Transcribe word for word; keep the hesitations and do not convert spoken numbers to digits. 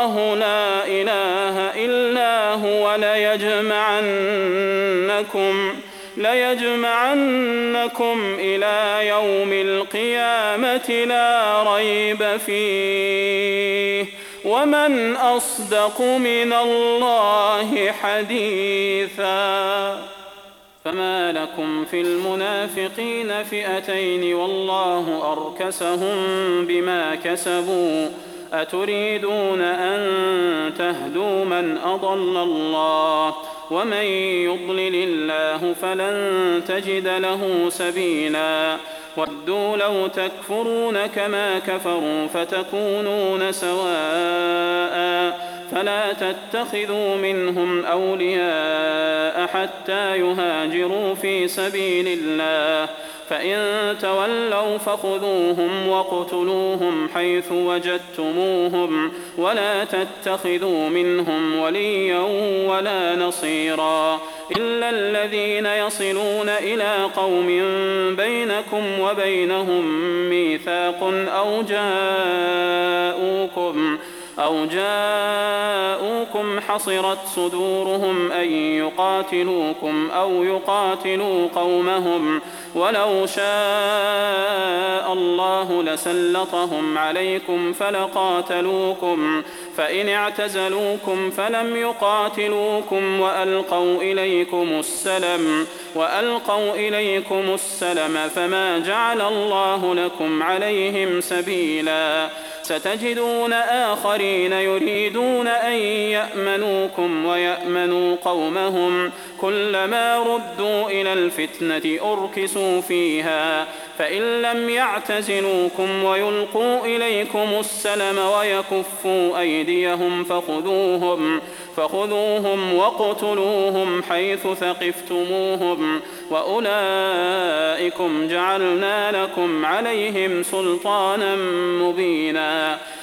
الله لا إله إلا هو ليجمعنكم ليجمعنكم إلى يوم القيامة لا ريب فيه ومن أصدق من الله حديثا. فما لكم في المنافقين فئتين والله أركسهم بما كسبوا أتريدون أن تهدوا من أضل الله ومن يضلل الله فلن تجد له سبيلا. ودوا لو تكفرون كما كفروا فتكونون سواء فلا تتخذوا منهم أولياء حتى يهاجروا في سبيل الله فإن تولوا فخذوهم واقتلوهم حيث وجدتموهم ولا تتخذوا منهم وليا ولا نصيرا إلا الذين يصلون إلى قوم بينكم وبينهم ميثاق أو جاءوكم أو جاءوكم حصرت صدورهم أن يقاتلوكم أو يقاتلوا قومهم ولو شاء الله لسلطهم عليكم فلقاتلوكم فإن اعتزلوكم فلم يقاتلوكم وألقوا إليكم السلم وألقوا إليكم السلم فما جعل الله لكم عليهم سبيلا. ستجدون آخرين يريدون أن يأمنوكم ويأمنوا قومهم كلما ردوا إلى الفتنة أركسوا فيها فإن لم يعتزلوكم ويلقوا إليكم السلم ويكفوا أيديهم فخذوهم فخذوهم واقتلوهم حيث ثقفتموهم وأولئكم جعلنا لكم عليهم سلطانا مبينا.